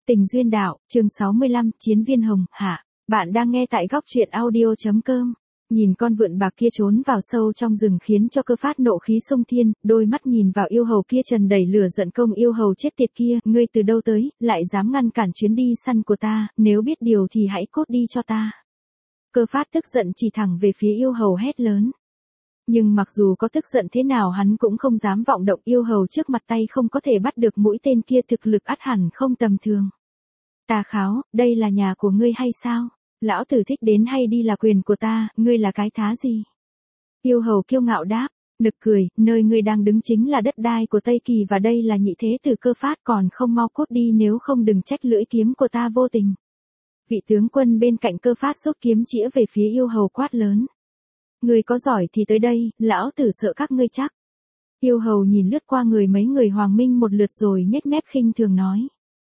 Tình duyên đạo, chương 65, Chiến viên hồng, hạ. Bạn đang nghe tại góc truyện audio.com. Nhìn con vượn bạc kia trốn vào sâu trong rừng khiến cho Cơ Phát nộ khí xông thiên, đôi mắt nhìn vào yêu hầu kia tràn đầy lửa giận. Công yêu hầu chết tiệt kia, ngươi từ đâu tới, lại dám ngăn cản chuyến đi săn của ta, nếu biết điều thì hãy cốt đi cho ta. Cơ Phát tức giận chỉ thẳng về phía yêu hầu hét lớn. Nhưng mặc dù có tức giận thế nào hắn cũng không dám vọng động, yêu hầu trước mặt tay không có thể bắt được mũi tên kia, thực lực ắt hẳn không tầm thường. Tà Kháo, đây là nhà của ngươi hay sao? Lão tử thích đến hay đi là quyền của ta, ngươi là cái thá gì? Yêu hầu kiêu ngạo đáp, nực cười, nơi ngươi đang đứng chính là đất đai của Tây Kỳ và đây là nhị thế tử Cơ Phát, còn không mau cốt đi nếu không đừng trách lưỡi kiếm của ta vô tình. Vị tướng quân bên cạnh Cơ Phát rút kiếm chĩa về phía yêu hầu quát lớn. Ngươi có giỏi thì tới đây, lão tử sợ các ngươi chắc. Yêu hầu nhìn lướt qua người mấy người Hoàng Minh một lượt rồi nhếch mép khinh thường nói.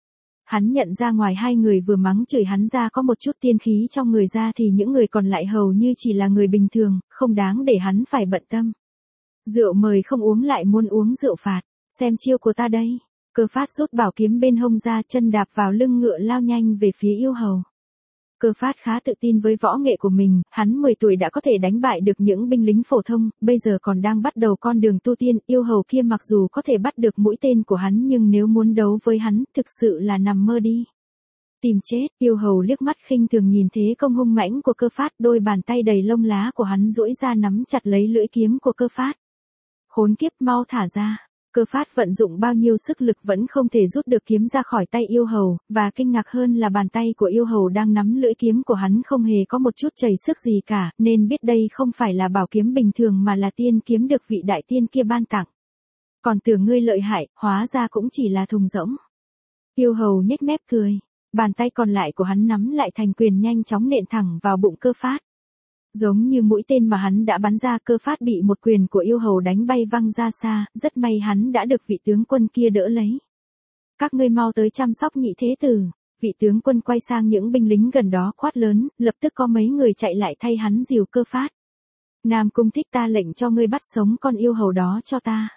Hắn nhận ra ngoài hai người vừa mắng chửi hắn ra có một chút tiên khí trong người ra thì những người còn lại hầu như chỉ là người bình thường, không đáng để hắn phải bận tâm. Rượu mời không uống lại muốn uống rượu phạt, xem chiêu của ta đây. Cơ Phát rút bảo kiếm bên hông ra, chân đạp vào lưng ngựa lao nhanh về phía yêu hầu. Cơ Phát khá tự tin với võ nghệ của mình, hắn 10 tuổi đã có thể đánh bại được những binh lính phổ thông, bây giờ còn đang bắt đầu con đường tu tiên. Yêu hầu kia mặc dù có thể bắt được mũi tên của hắn nhưng nếu muốn đấu với hắn, thực sự là nằm mơ đi. Tìm chết, yêu hầu liếc mắt khinh thường nhìn thế công hung mãnh của Cơ Phát, đôi bàn tay đầy lông lá của hắn duỗi ra nắm chặt lấy lưỡi kiếm của Cơ Phát. Khốn kiếp, mau thả ra. Cơ Phát vận dụng bao nhiêu sức lực vẫn không thể rút được kiếm ra khỏi tay yêu hầu, và kinh ngạc hơn là bàn tay của yêu hầu đang nắm lưỡi kiếm của hắn không hề có một chút chảy sức gì cả, nên biết đây không phải là bảo kiếm bình thường mà là tiên kiếm được vị đại tiên kia ban tặng. Còn tưởng ngươi lợi hại, hóa ra cũng chỉ là thùng rỗng. Yêu hầu nhếch mép cười, bàn tay còn lại của hắn nắm lại thành quyền nhanh chóng nện thẳng vào bụng Cơ Phát. Giống như mũi tên mà hắn đã bắn ra, Cơ Phát bị một quyền của yêu hầu đánh bay văng ra xa, rất may hắn đã được vị tướng quân kia đỡ lấy. Các ngươi mau tới chăm sóc nhị thế tử. Vị tướng quân quay sang những binh lính gần đó quát lớn, lập tức có mấy người chạy lại thay hắn dìu Cơ Phát. Nam Cung Thích, ta lệnh cho ngươi bắt sống con yêu hầu đó cho ta.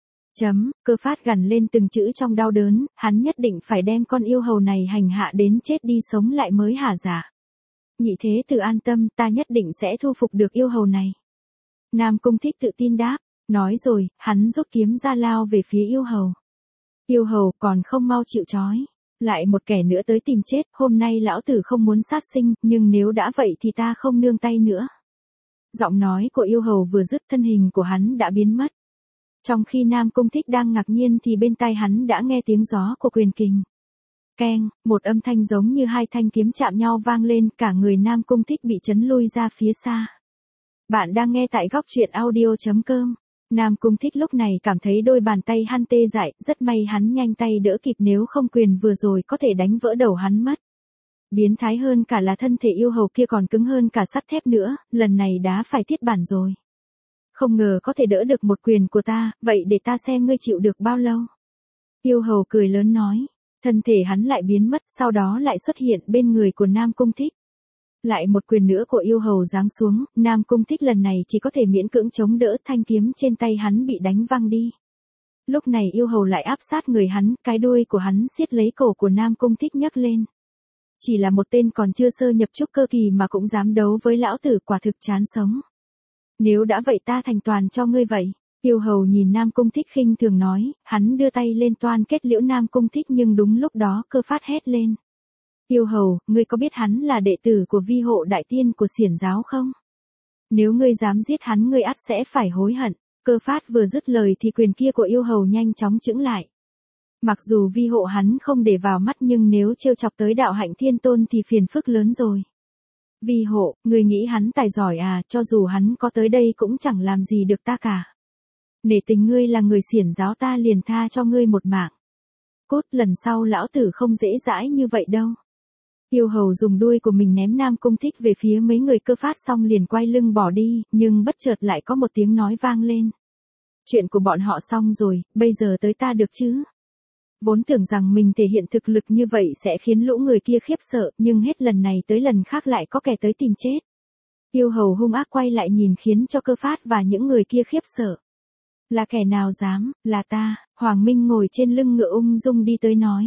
Cơ Phát gằn lên từng chữ trong đau đớn, hắn nhất định phải đem con yêu hầu này hành hạ đến chết đi sống lại mới hả dạ. Nhị thế tử an tâm, ta nhất định sẽ thu phục được yêu hầu này. Nam Cung Thích tự tin đáp, nói rồi, hắn rút kiếm ra lao về phía yêu hầu. Yêu hầu còn không mau chịu trói. Lại một kẻ nữa tới tìm chết, hôm nay lão tử không muốn sát sinh, nhưng nếu đã vậy thì ta không nương tay nữa. Giọng nói của yêu hầu vừa dứt, thân hình của hắn đã biến mất. Trong khi Nam Cung Thích đang ngạc nhiên thì bên tai hắn đã nghe tiếng gió của quyền kình. Keng, một âm thanh giống như hai thanh kiếm chạm nhau vang lên, cả người Nam Cung Thích bị chấn lui ra phía xa. Bạn đang nghe tại góc truyện audio.com. Nam Cung Thích lúc này cảm thấy đôi bàn tay hắn tê dại, rất may hắn nhanh tay đỡ kịp, nếu không quyền vừa rồi có thể đánh vỡ đầu hắn mất. Biến thái hơn cả là thân thể yêu hầu kia còn cứng hơn cả sắt thép nữa, lần này đã phải thiết bản rồi. Không ngờ có thể đỡ được một quyền của ta, vậy để ta xem ngươi chịu được bao lâu. Yêu hầu cười lớn nói. Thân thể hắn lại biến mất, sau đó lại xuất hiện bên người của Nam Cung Thích. Lại một quyền nữa của yêu hầu giáng xuống, Nam Cung Thích lần này chỉ có thể miễn cưỡng chống đỡ, thanh kiếm trên tay hắn bị đánh văng đi. Lúc này yêu hầu lại áp sát người hắn, cái đuôi của hắn siết lấy cổ của Nam Cung Thích nhấc lên. Chỉ là một tên còn chưa sơ nhập trúc cơ kỳ mà cũng dám đấu với lão tử, quả thực chán sống. Nếu đã vậy ta thành toàn cho ngươi vậy. Yêu hầu nhìn Nam Cung Thích khinh thường nói, hắn đưa tay lên toan kết liễu Nam Cung Thích nhưng đúng lúc đó Cơ Phát hét lên. Yêu hầu, ngươi có biết hắn là đệ tử của vi hộ đại tiên của xiển giáo không? Nếu ngươi dám giết hắn ngươi ắt sẽ phải hối hận. Cơ Phát vừa dứt lời thì quyền kia của yêu hầu nhanh chóng chững lại. Mặc dù vi hộ hắn không để vào mắt nhưng nếu trêu chọc tới đạo hạnh thiên tôn thì phiền phức lớn rồi. Vi hộ, ngươi nghĩ hắn tài giỏi à, cho dù hắn có tới đây cũng chẳng làm gì được ta cả. Nể tình ngươi là người xiển giáo ta liền tha cho ngươi một mạng. Cốt, lần sau lão tử không dễ dãi như vậy đâu. Yêu hầu dùng đuôi của mình ném Nam Cung Thích về phía mấy người Cơ Phát xong liền quay lưng bỏ đi, nhưng bất chợt lại có một tiếng nói vang lên. Chuyện của bọn họ xong rồi, bây giờ tới ta được chứ? Vốn tưởng rằng mình thể hiện thực lực như vậy sẽ khiến lũ người kia khiếp sợ, nhưng hết lần này tới lần khác lại có kẻ tới tìm chết. Yêu hầu hung ác quay lại nhìn khiến cho Cơ Phát và những người kia khiếp sợ. Là kẻ nào dám, là ta. Hoàng Minh ngồi trên lưng ngựa ung dung đi tới nói.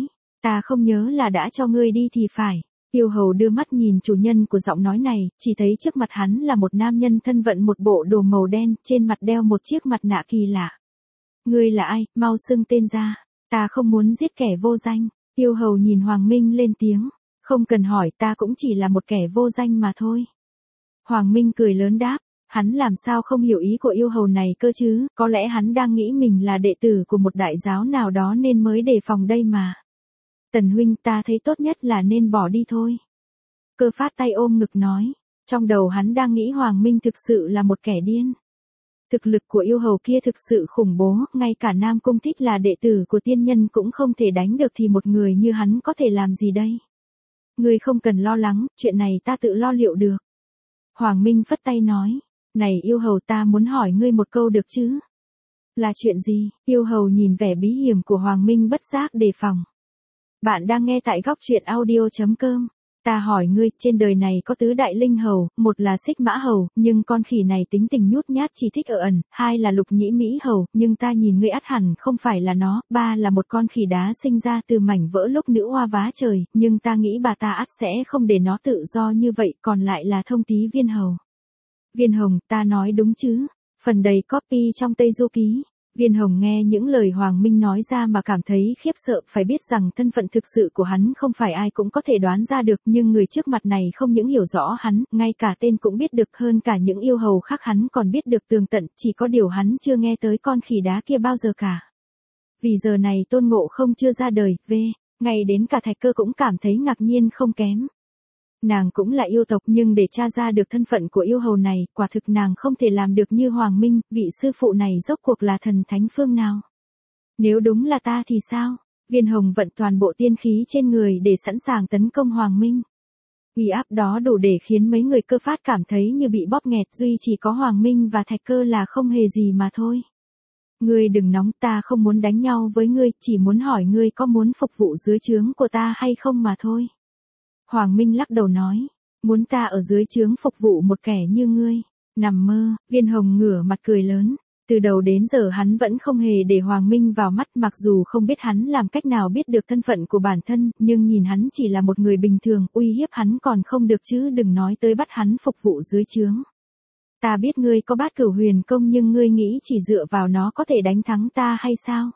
Ta không nhớ là đã cho ngươi đi thì phải. Yêu hầu đưa mắt nhìn chủ nhân của giọng nói này, chỉ thấy trước mặt hắn là một nam nhân thân vận một bộ đồ màu đen, trên mặt đeo một chiếc mặt nạ kỳ lạ. Ngươi là ai, mau xưng tên ra. Ta không muốn giết kẻ vô danh. Yêu hầu nhìn Hoàng Minh lên tiếng. Không cần hỏi, ta cũng chỉ là một kẻ vô danh mà thôi. Hoàng Minh cười lớn đáp. Hắn làm sao không hiểu ý của yêu hầu này cơ chứ, có lẽ hắn đang nghĩ mình là đệ tử của một đại giáo nào đó nên mới đề phòng đây mà. Tần huynh, ta thấy tốt nhất là nên bỏ đi thôi. Cơ Phát tay ôm ngực nói. Trong đầu hắn đang nghĩ Hoàng Minh thực sự là một kẻ điên. Thực lực của yêu hầu kia thực sự khủng bố, ngay cả Nam Cung Thích là đệ tử của tiên nhân cũng không thể đánh được thì một người như hắn có thể làm gì đây? Ngươi không cần lo lắng, chuyện này ta tự lo liệu được. Hoàng Minh phất tay nói. Này yêu hầu, ta muốn hỏi ngươi một câu được chứ? Là chuyện gì? Yêu hầu nhìn vẻ bí hiểm của Hoàng Minh bất giác đề phòng. Bạn đang nghe tại góc truyện audio.com. Ta hỏi ngươi, trên đời này có tứ đại linh hầu, một là Xích Mã hầu, nhưng con khỉ này tính tình nhút nhát chỉ thích ở ẩn, hai là Lục Nhĩ Mỹ hầu, nhưng ta nhìn ngươi ắt hẳn không phải là nó, ba là một con khỉ đá sinh ra từ mảnh vỡ lúc nữ hoa vá trời, nhưng ta nghĩ bà ta ắt sẽ không để nó tự do như vậy, còn lại là Thông Tí Viên hầu. Viên Hồng, ta nói đúng chứ? Phần đầy copy trong Tây Du Ký. Viên Hồng nghe những lời Hoàng Minh nói ra mà cảm thấy khiếp sợ, phải biết rằng thân phận thực sự của hắn không phải ai cũng có thể đoán ra được, nhưng người trước mặt này không những hiểu rõ hắn, ngay cả tên cũng biết được, hơn cả những yêu hầu khác hắn còn biết được tường tận, chỉ có điều hắn chưa nghe tới con khỉ đá kia bao giờ cả. Vì giờ này Tôn Ngộ Không chưa ra đời, ngay đến cả Thạch Cơ cũng cảm thấy ngạc nhiên không kém. Nàng cũng là yêu tộc nhưng để tra ra được thân phận của yêu hầu này, quả thực nàng không thể làm được như Hoàng Minh, vị sư phụ này rốt cuộc là thần thánh phương nào. Nếu đúng là ta thì sao? Viên Hồng vận toàn bộ tiên khí trên người để sẵn sàng tấn công Hoàng Minh. Uy áp đó đủ để khiến mấy người Cơ Phát cảm thấy như bị bóp nghẹt, duy chỉ có Hoàng Minh và Thạch Cơ là không hề gì mà thôi. Ngươi đừng nóng, ta không muốn đánh nhau với ngươi, chỉ muốn hỏi ngươi có muốn phục vụ dưới trướng của ta hay không mà thôi. Hoàng Minh lắc đầu nói, muốn ta ở dưới trướng phục vụ một kẻ như ngươi, nằm mơ. Viên Hồng ngửa mặt cười lớn, từ đầu đến giờ hắn vẫn không hề để Hoàng Minh vào mắt, mặc dù không biết hắn làm cách nào biết được thân phận của bản thân, nhưng nhìn hắn chỉ là một người bình thường, uy hiếp hắn còn không được chứ đừng nói tới bắt hắn phục vụ dưới trướng. Ta biết ngươi có Bát Cửu Huyền Công nhưng ngươi nghĩ chỉ dựa vào nó có thể đánh thắng ta hay sao?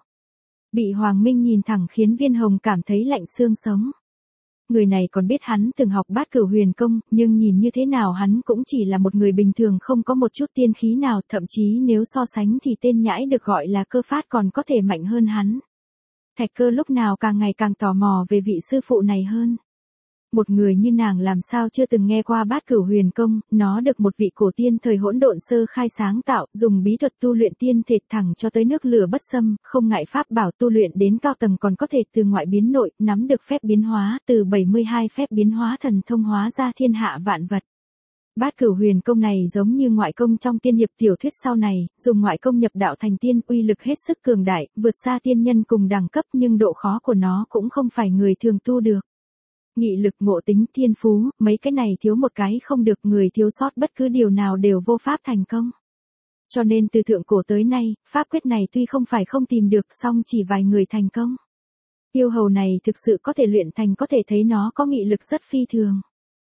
Bị Hoàng Minh nhìn thẳng khiến Viên Hồng cảm thấy lạnh xương sống. Người này còn biết hắn từng học Bát Cửu Huyền Công, nhưng nhìn như thế nào hắn cũng chỉ là một người bình thường không có một chút tiên khí nào, thậm chí nếu so sánh thì tên nhãi được gọi là Cơ Phát còn có thể mạnh hơn hắn. Thạch Cơ lúc nào càng ngày càng tò mò về vị sư phụ này hơn. Một người như nàng làm sao chưa từng nghe qua Bát Cửu Huyền Công, nó được một vị cổ tiên thời hỗn độn sơ khai sáng tạo, dùng bí thuật tu luyện tiên thể thẳng cho tới nước lửa bất xâm, không ngại pháp bảo tu luyện đến cao tầng còn có thể từ ngoại biến nội, nắm được phép biến hóa, từ 72 phép biến hóa thần thông hóa ra thiên hạ vạn vật. Bát Cửu Huyền Công này giống như ngoại công trong tiên hiệp tiểu thuyết sau này, dùng ngoại công nhập đạo thành tiên, uy lực hết sức cường đại, vượt xa tiên nhân cùng đẳng cấp nhưng độ khó của nó cũng không phải người thường tu được. Nghị lực, ngộ tính, thiên phú, mấy cái này thiếu một cái không được, người thiếu sót bất cứ điều nào đều vô pháp thành công. Cho nên từ thượng cổ tới nay, pháp quyết này tuy không phải không tìm được song chỉ vài người thành công. Yêu hầu này thực sự có thể luyện thành, có thể thấy nó có nghị lực rất phi thường.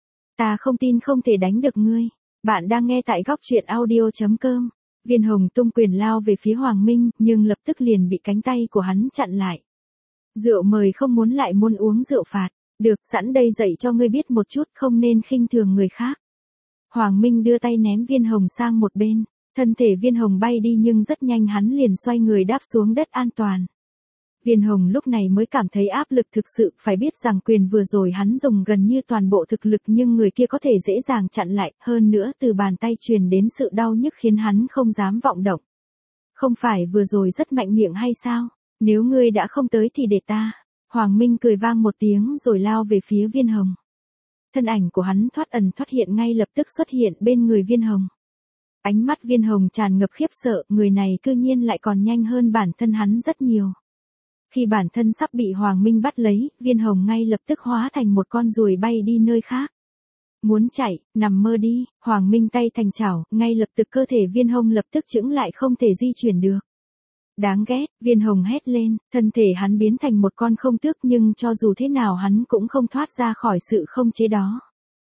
Ta không tin không thể đánh được ngươi. Bạn đang nghe tại góc truyện audio.com. Viên Hồng tung quyền lao về phía Hoàng Minh, nhưng lập tức liền bị cánh tay của hắn chặn lại. Rượu mời không muốn lại muốn uống rượu phạt. Được, sẵn đây dạy cho ngươi biết một chút, không nên khinh thường người khác. Hoàng Minh đưa tay ném Viên Hồng sang một bên, thân thể Viên Hồng bay đi nhưng rất nhanh hắn liền xoay người đáp xuống đất an toàn. Viên Hồng lúc này mới cảm thấy áp lực thực sự, phải biết rằng quyền vừa rồi hắn dùng gần như toàn bộ thực lực nhưng người kia có thể dễ dàng chặn lại, hơn nữa từ bàn tay truyền đến sự đau nhức khiến hắn không dám vọng động. Không phải vừa rồi rất mạnh miệng hay sao? Nếu ngươi đã không tới thì để ta. Hoàng Minh cười vang một tiếng rồi lao về phía Viên Hồng. Thân ảnh của hắn thoát ẩn thoát hiện ngay lập tức xuất hiện bên người Viên Hồng. Ánh mắt Viên Hồng tràn ngập khiếp sợ, người này cư nhiên lại còn nhanh hơn bản thân hắn rất nhiều. Khi bản thân sắp bị Hoàng Minh bắt lấy, Viên Hồng ngay lập tức hóa thành một con ruồi bay đi nơi khác. Muốn chạy, nằm mơ đi. Hoàng Minh tay thành chảo, ngay lập tức cơ thể Viên Hồng lập tức chững lại không thể di chuyển được. Đáng ghét, Viên Hồng hét lên, thân thể hắn biến thành một con không tước nhưng cho dù thế nào hắn cũng không thoát ra khỏi sự không chế đó.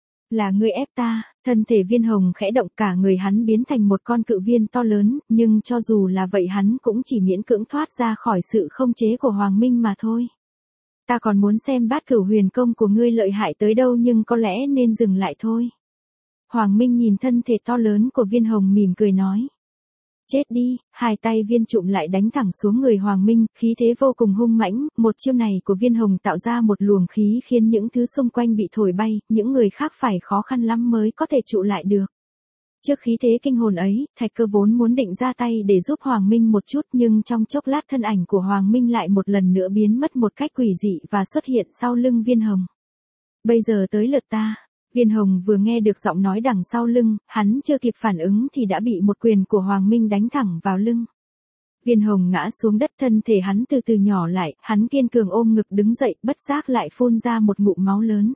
Là ngươi ép ta, thân thể Viên Hồng khẽ động, cả người hắn biến thành một con cự viên to lớn, nhưng cho dù là vậy hắn cũng chỉ miễn cưỡng thoát ra khỏi sự không chế của Hoàng Minh mà thôi. Ta còn muốn xem Bát Cửu Huyền Công của ngươi lợi hại tới đâu nhưng có lẽ nên dừng lại thôi. Hoàng Minh nhìn thân thể to lớn của Viên Hồng mỉm cười nói. Chết đi, hai tay Viên Trụm lại đánh thẳng xuống người Hoàng Minh, khí thế vô cùng hung mãnh, một chiêu này của Viên Hồng tạo ra một luồng khí khiến những thứ xung quanh bị thổi bay, những người khác phải khó khăn lắm mới có thể trụ lại được. Trước khí thế kinh hồn ấy, Thạch Cơ vốn muốn định ra tay để giúp Hoàng Minh một chút nhưng trong chốc lát thân ảnh của Hoàng Minh lại một lần nữa biến mất một cách quỷ dị và xuất hiện sau lưng Viên Hồng. Bây giờ tới lượt ta. Viên Hồng vừa nghe được giọng nói đằng sau lưng, hắn chưa kịp phản ứng thì đã bị một quyền của Hoàng Minh đánh thẳng vào lưng. Viên Hồng ngã xuống đất, thân thể hắn từ từ nhỏ lại, hắn kiên cường ôm ngực đứng dậy, bất giác lại phun ra một ngụm máu lớn.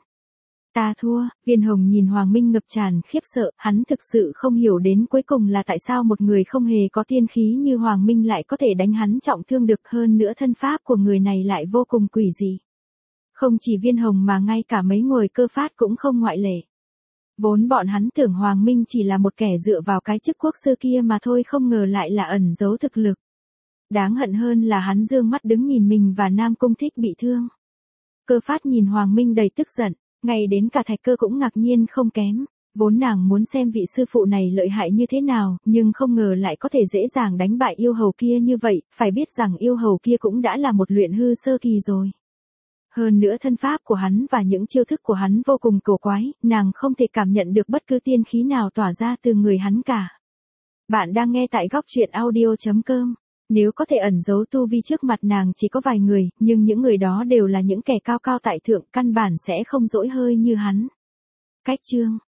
Ta thua, Viên Hồng nhìn Hoàng Minh ngập tràn khiếp sợ, hắn thực sự không hiểu đến cuối cùng là tại sao một người không hề có tiên khí như Hoàng Minh lại có thể đánh hắn trọng thương được, hơn nữa thân pháp của người này lại vô cùng quỷ dị. Không chỉ Viên Hồng mà ngay cả mấy người cơ phát cũng không ngoại lệ. Vốn bọn hắn tưởng Hoàng Minh chỉ là một kẻ dựa vào cái chức quốc sư kia mà thôi, không ngờ lại là ẩn giấu thực lực. Đáng hận hơn là hắn dương mắt đứng nhìn mình và Nam Cung Thích bị thương. Cơ phát nhìn Hoàng Minh đầy tức giận, ngay đến cả Thạch Cơ cũng ngạc nhiên không kém. Vốn nàng muốn xem vị sư phụ này lợi hại như thế nào, nhưng không ngờ lại có thể dễ dàng đánh bại yêu hầu kia như vậy, phải biết rằng yêu hầu kia cũng đã là một luyện hư sơ kỳ rồi. Hơn nữa thân pháp của hắn và những chiêu thức của hắn vô cùng cổ quái, nàng không thể cảm nhận được bất cứ tiên khí nào tỏa ra từ người hắn cả. Bạn đang nghe tại góc truyện audio.com. Nếu có thể ẩn giấu tu vi trước mặt nàng chỉ có vài người, nhưng những người đó đều là những kẻ cao cao tại thượng, căn bản sẽ không dỗi hơi như hắn. Cách chương